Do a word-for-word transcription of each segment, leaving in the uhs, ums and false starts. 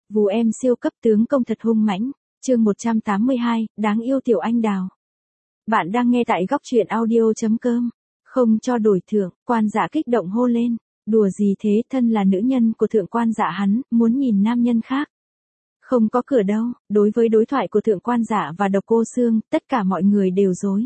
Vú em siêu cấp tướng công thật hung mãnh, chương một trăm tám mươi hai, đáng yêu tiểu anh đào. Bạn đang nghe tại góc truyện audio.com. Không cho đổi thưởng, quan dạ kích động hô lên. Đùa gì thế, thân là nữ nhân của thượng quan dạ hắn, muốn nhìn nam nhân khác. Không có cửa đâu, đối với đối thoại của thượng quan dạ và Độc Cô Xương, tất cả mọi người đều dối.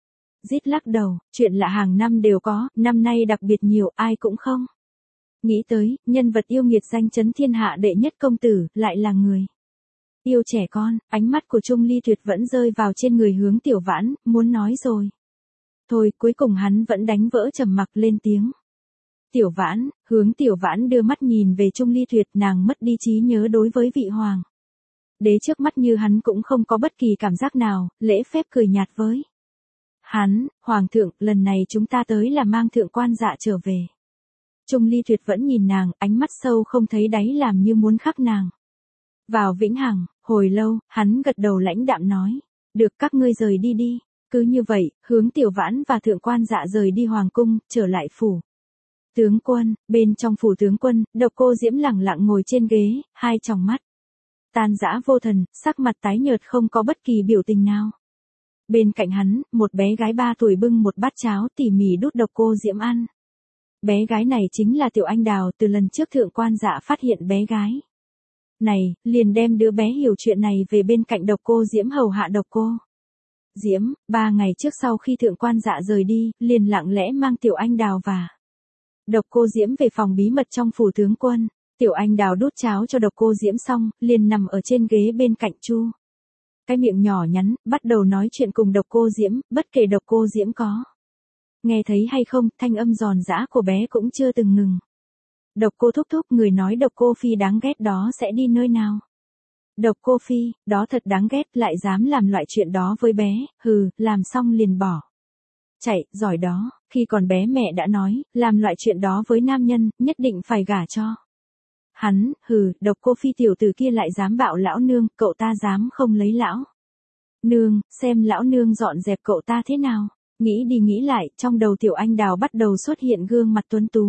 Rít lắc đầu, chuyện lạ hàng năm đều có, năm nay đặc biệt nhiều, ai cũng không. Nghĩ tới, nhân vật yêu nghiệt danh chấn thiên hạ đệ nhất công tử, lại là người yêu trẻ con, ánh mắt của Trung Ly Tuyệt vẫn rơi vào trên người Hướng Tiểu Vãn, muốn nói rồi. Thôi, cuối cùng hắn vẫn đánh vỡ trầm mặc lên tiếng. Tiểu Vãn, Hướng Tiểu Vãn đưa mắt nhìn về Trung Ly Tuyệt, nàng mất đi trí nhớ đối với vị hoàng đế trước mắt như hắn cũng không có bất kỳ cảm giác nào, lễ phép cười nhạt với hắn, hoàng thượng, lần này chúng ta tới là mang thượng quan dạ trở về. Trung Ly Tuyệt vẫn nhìn nàng, ánh mắt sâu không thấy đáy làm như muốn khắc nàng vào vĩnh hằng. Hồi lâu, hắn gật đầu lãnh đạm nói, được, các ngươi rời đi đi. Cứ như vậy, Hướng Tiểu Vãn và thượng quan dạ rời đi hoàng cung, trở lại phủ tướng quân. Bên trong phủ tướng quân, Độc Cô Diễm lẳng lặng ngồi trên ghế, hai tròng mắt tan dã vô thần, sắc mặt tái nhợt không có bất kỳ biểu tình nào. Bên cạnh hắn, một bé gái ba tuổi bưng một bát cháo tỉ mỉ đút Độc Cô Diễm ăn. Bé gái này chính là Tiểu Anh Đào, từ lần trước thượng quan dạ phát hiện bé gái này, liền đem đứa bé hiểu chuyện này về bên cạnh Độc Cô Diễm hầu hạ Độc Cô Diễm. Ba ngày trước sau khi thượng quan dạ rời đi, liền lặng lẽ mang Tiểu Anh Đào và Độc Cô Diễm về phòng bí mật trong phủ tướng quân. Tiểu Anh Đào đút cháo cho Độc Cô Diễm xong, liền nằm ở trên ghế bên cạnh Chu. Cái miệng nhỏ nhắn, bắt đầu nói chuyện cùng Độc Cô Diễm, bất kể Độc Cô Diễm có nghe thấy hay không, thanh âm giòn giã của bé cũng chưa từng ngừng. Độc Cô thúc thúc, người nói Độc Cô Phi đáng ghét đó sẽ đi nơi nào? Độc Cô Phi, đó thật đáng ghét, lại dám làm loại chuyện đó với bé, hừ, làm xong liền bỏ chạy, giỏi đó, khi còn bé mẹ đã nói, làm loại chuyện đó với nam nhân, nhất định phải gả cho hắn, hừ, Độc Cô Phi tiểu tử kia lại dám bạo lão nương, cậu ta dám không lấy lão nương, xem lão nương dọn dẹp cậu ta thế nào. Nghĩ đi nghĩ lại, trong đầu Tiểu Anh Đào bắt đầu xuất hiện gương mặt tuấn tú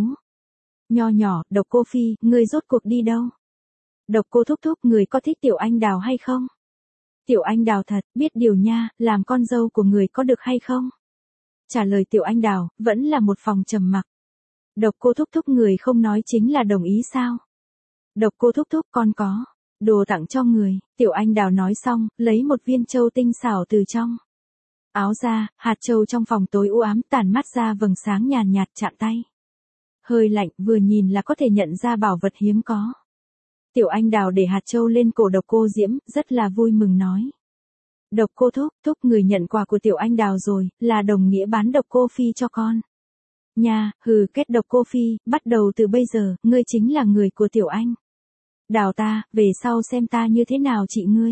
nho nhỏ. Độc Cô Phi, ngươi rốt cuộc đi đâu? Độc Cô thúc thúc, người có thích Tiểu Anh Đào hay không? Tiểu Anh Đào thật, biết điều nha, làm con dâu của người có được hay không? Trả lời Tiểu Anh Đào, vẫn là một phòng trầm mặc. Độc Cô thúc thúc, người không nói chính là đồng ý sao? Độc Cô thúc thúc, con có đồ tặng cho người. Tiểu Anh Đào nói xong, lấy một viên châu tinh xảo từ trong áo ra, hạt châu trong phòng tối u ám tản mát ra vầng sáng nhàn nhạt, chạm tay hơi lạnh, vừa nhìn là có thể nhận ra bảo vật hiếm có. Tiểu Anh Đào để hạt châu lên cổ Độc Cô Diễm, rất là vui mừng nói. Độc Cô thúc thúc, người nhận quà của Tiểu Anh Đào rồi, là đồng nghĩa bán Độc Cô Phi cho con nha. Hừ, kết Độc Cô Phi, bắt đầu từ bây giờ, ngươi chính là người của Tiểu Anh Đào ta, về sau xem ta như thế nào trị ngươi.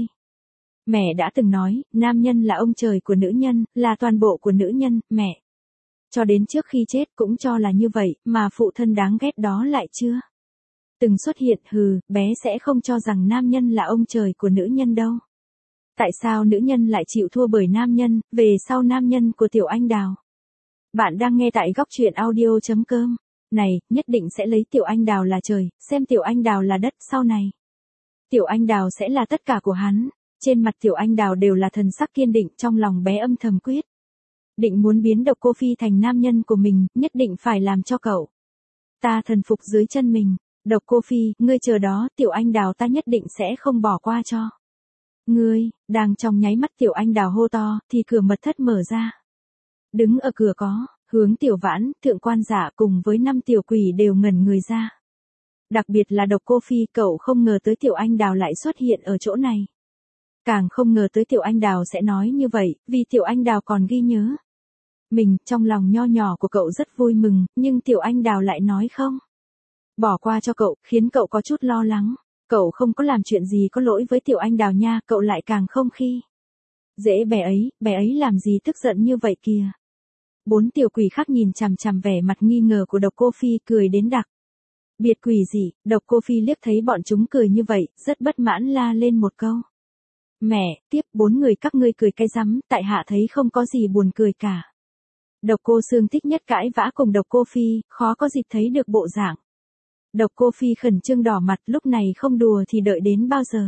Mẹ đã từng nói, nam nhân là ông trời của nữ nhân, là toàn bộ của nữ nhân, mẹ cho đến trước khi chết cũng cho là như vậy, mà phụ thân đáng ghét đó lại chưa từng xuất hiện. Hừ, bé sẽ không cho rằng nam nhân là ông trời của nữ nhân đâu. Tại sao nữ nhân lại chịu thua bởi nam nhân, về sau nam nhân của Tiểu Anh Đào? Bạn đang nghe tại góc truyện audio.com. Này, nhất định sẽ lấy Tiểu Anh Đào là trời, xem Tiểu Anh Đào là đất, sau này Tiểu Anh Đào sẽ là tất cả của hắn. Trên mặt Tiểu Anh Đào đều là thần sắc kiên định, trong lòng bé âm thầm quyết định muốn biến Độc Cô Phi thành nam nhân của mình, nhất định phải làm cho cậu ta thần phục dưới chân mình. Độc Cô Phi, ngươi chờ đó, Tiểu Anh Đào ta nhất định sẽ không bỏ qua cho ngươi. Đang trong nháy mắt Tiểu Anh Đào hô to, thì cửa mật thất mở ra. Đứng ở cửa có Hướng Tiểu Vãn, thượng quan dạ cùng với năm tiểu quỷ đều ngẩn người ra. Đặc biệt là Độc Cô Phi, cậu không ngờ tới Tiểu Anh Đào lại xuất hiện ở chỗ này. Càng không ngờ tới Tiểu Anh Đào sẽ nói như vậy, vì Tiểu Anh Đào còn ghi nhớ mình. Trong lòng nho nhỏ của cậu rất vui mừng, nhưng Tiểu Anh Đào lại nói không bỏ qua cho cậu, khiến cậu có chút lo lắng. Cậu không có làm chuyện gì có lỗi với Tiểu Anh Đào nha, cậu lại càng không khi dễ bé ấy, bé ấy làm gì tức giận như vậy kìa. Bốn tiểu quỷ khác nhìn chằm chằm vẻ mặt nghi ngờ của Độc Cô Phi, cười đến đặc biệt quỷ dị. Độc Cô Phi liếc thấy bọn chúng cười như vậy, rất bất mãn la lên một câu. Mẹ, tiếp, bốn người các ngươi cười cái rắm, tại hạ thấy không có gì buồn cười cả. Độc Cô Xương thích nhất cãi vã cùng Độc Cô Phi, khó có dịp thấy được bộ dạng Độc Cô Phi khẩn trương đỏ mặt, lúc này không đùa thì đợi đến bao giờ?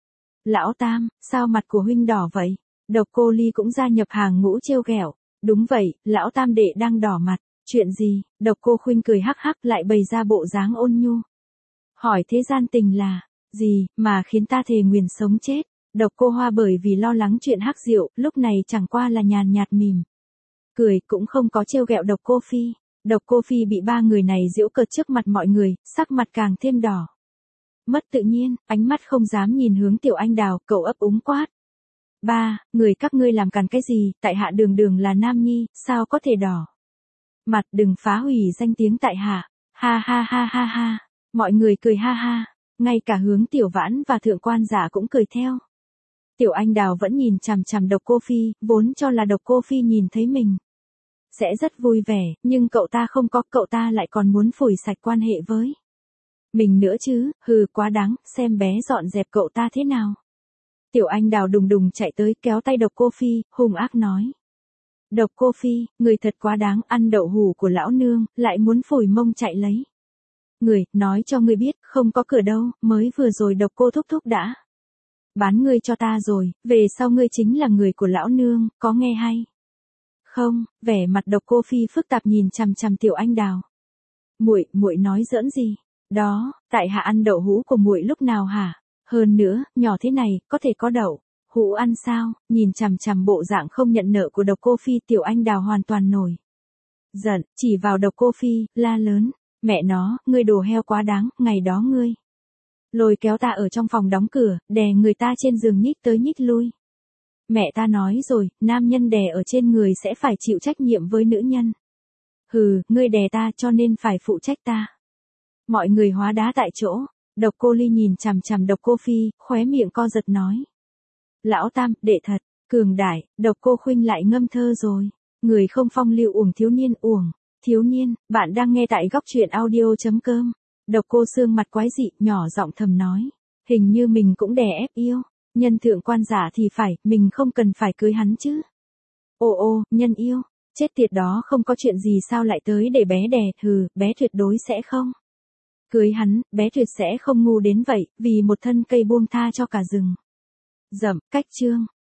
Lão Tam, sao mặt của huynh đỏ vậy? Độc Cô Ly cũng gia nhập hàng ngũ trêu ghẹo. Đúng vậy, lão Tam đệ đang đỏ mặt. Chuyện gì? Độc Cô Khuynh cười hắc hắc lại bày ra bộ dáng ôn nhu. Hỏi thế gian tình là gì mà khiến ta thề nguyền sống chết? Độc Cô Hoa bởi vì lo lắng chuyện hắc rượu, lúc này chẳng qua là nhàn nhạt mỉm cười, cũng không có trêu ghẹo Độc Cô Phi. Độc Cô Phi bị ba người này giễu cợt trước mặt mọi người, sắc mặt càng thêm đỏ. Mất tự nhiên, ánh mắt không dám nhìn hướng Tiểu Anh Đào, cậu ấp úng quát. Ba, người các ngươi làm càn cái gì, tại hạ đường đường là nam nhi, sao có thể đỏ mặt, đừng phá hủy danh tiếng tại hạ. Ha ha ha ha ha, mọi người cười ha ha, ngay cả hướng Tiểu Vãn và Thượng Quan Giả cũng cười theo. Tiểu Anh Đào vẫn nhìn chằm chằm Độc Cô Phi, vốn cho là Độc Cô Phi nhìn thấy mình sẽ rất vui vẻ, nhưng cậu ta không có, cậu ta lại còn muốn phủi sạch quan hệ với mình nữa chứ, hừ quá đáng, xem bé dọn dẹp cậu ta thế nào. Tiểu Anh Đào đùng đùng chạy tới kéo tay Độc Cô Phi, hung ác nói. Độc Cô Phi, người thật quá đáng, ăn đậu hủ của lão nương, lại muốn phủi mông chạy lấy. Người, nói cho ngươi biết, không có cửa đâu, mới vừa rồi Độc Cô thúc thúc đã bán ngươi cho ta rồi, về sau ngươi chính là người của lão nương, có nghe hay? Không, vẻ mặt Độc Cô Phi phức tạp nhìn chằm chằm Tiểu Anh Đào. Muội, muội nói giỡn gì? Đó, tại hạ ăn đậu hũ của muội lúc nào hả? Hơn nữa, nhỏ thế này, có thể có đậu hũ ăn sao? Nhìn chằm chằm bộ dạng không nhận nợ của Độc Cô Phi, Tiểu Anh Đào hoàn toàn nổi giận, chỉ vào Độc Cô Phi, la lớn. Mẹ nó, ngươi đồ heo quá đáng, ngày đó ngươi lôi kéo ta ở trong phòng đóng cửa, đè người ta trên giường nhích tới nhích lui. Mẹ ta nói rồi, nam nhân đè ở trên người sẽ phải chịu trách nhiệm với nữ nhân. Hừ, ngươi đè ta cho nên phải phụ trách ta. Mọi người hóa đá tại chỗ. Độc Cô Ly nhìn chằm chằm Độc Cô Phi, khóe miệng co giật nói. Lão Tam, đệ thật, cường đại. Độc Cô Khuynh lại ngâm thơ rồi. Người không phong lưu uổng thiếu niên, uổng thiếu niên. Bạn đang nghe tại góc truyện audio chấm com. Độc Cô Sương mặt quái dị, nhỏ giọng thầm nói. Hình như mình cũng đè ép yêu. Nhân Thượng Quan Giả thì phải, mình không cần phải cưới hắn chứ. Ô ô, nhân yêu, chết tiệt đó, không có chuyện gì sao lại tới để bé đè, hừ, bé tuyệt đối sẽ không cưới hắn, bé tuyệt sẽ không ngu đến vậy, vì một thân cây buông tha cho cả rừng rậm. Cách chương